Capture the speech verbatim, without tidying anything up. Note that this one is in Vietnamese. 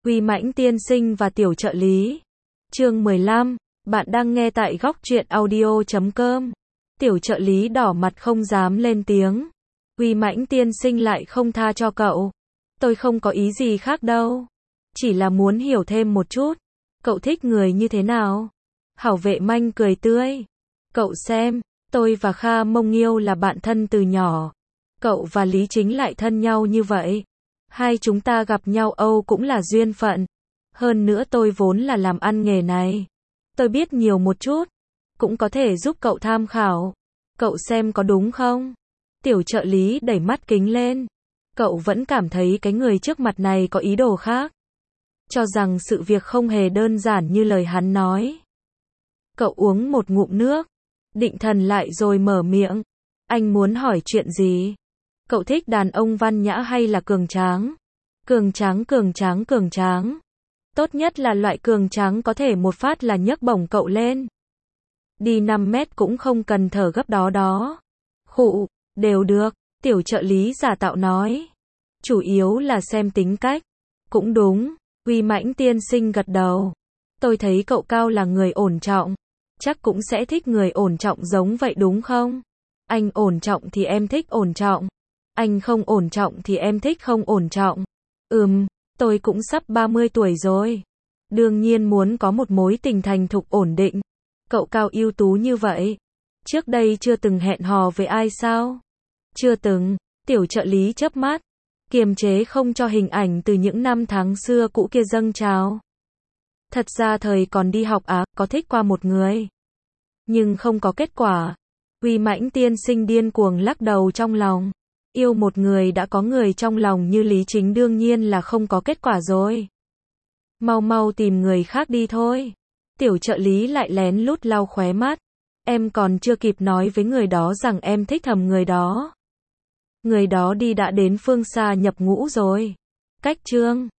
Uy Mãnh tiên sinh và tiểu trợ lý. Chương mười lăm, bạn đang nghe tại góc truyện audio chấm com. Tiểu trợ lý đỏ mặt không dám lên tiếng. Uy Mãnh tiên sinh lại không tha cho cậu. Tôi không có ý gì khác đâu. Chỉ là muốn hiểu thêm một chút. Cậu thích người như thế nào? Hảo Vệ Manh cười tươi. Cậu xem, tôi và Kha Mông Nghiêu là bạn thân từ nhỏ. Cậu và Lý Chính lại thân nhau như vậy. Hai chúng ta gặp nhau Âu cũng là duyên phận. Hơn nữa tôi vốn là làm ăn nghề này. Tôi biết nhiều một chút. Cũng có thể giúp cậu tham khảo. Cậu xem có đúng không? Tiểu trợ lý đẩy mắt kính lên. Cậu vẫn cảm thấy cái người trước mặt này có ý đồ khác. Cho rằng sự việc không hề đơn giản như lời hắn nói. Cậu uống một ngụm nước. Định thần lại rồi mở miệng. Anh muốn hỏi chuyện gì? Cậu thích đàn ông văn nhã hay là cường tráng? Cường tráng cường tráng cường tráng. Tốt nhất là loại cường tráng có thể một phát là nhấc bổng cậu lên. Đi năm mét cũng không cần thở gấp đó đó. Khụ, đều được, tiểu trợ lý giả tạo nói. Chủ yếu là xem tính cách. Cũng đúng, Uy Mãnh tiên sinh gật đầu. Tôi thấy cậu Cao là người ổn trọng. Chắc cũng sẽ thích người ổn trọng giống vậy đúng không? Anh ổn trọng thì em thích ổn trọng. Anh không ổn trọng thì em thích không ổn trọng. Ừm, tôi cũng sắp ba mươi tuổi rồi. Đương nhiên muốn có một mối tình thành thục ổn định. Cậu Cao ưu tú như vậy. Trước đây chưa từng hẹn hò với ai sao? Chưa từng, tiểu trợ lý chớp mắt. Kiềm chế không cho hình ảnh từ những năm tháng xưa cũ kia dâng trào. Thật ra thời còn đi học Á, có thích qua một người. Nhưng không có kết quả. Uy Mãnh tiên sinh điên cuồng lắc đầu trong lòng. Yêu một người đã có người trong lòng như Lý Chính đương nhiên là không có kết quả rồi. Mau mau tìm người khác đi thôi. Tiểu trợ lý lại lén lút lau khóe mắt. Em còn chưa kịp nói với người đó rằng em thích thầm người đó. Người đó đi đã đến phương xa nhập ngũ rồi. Cách chương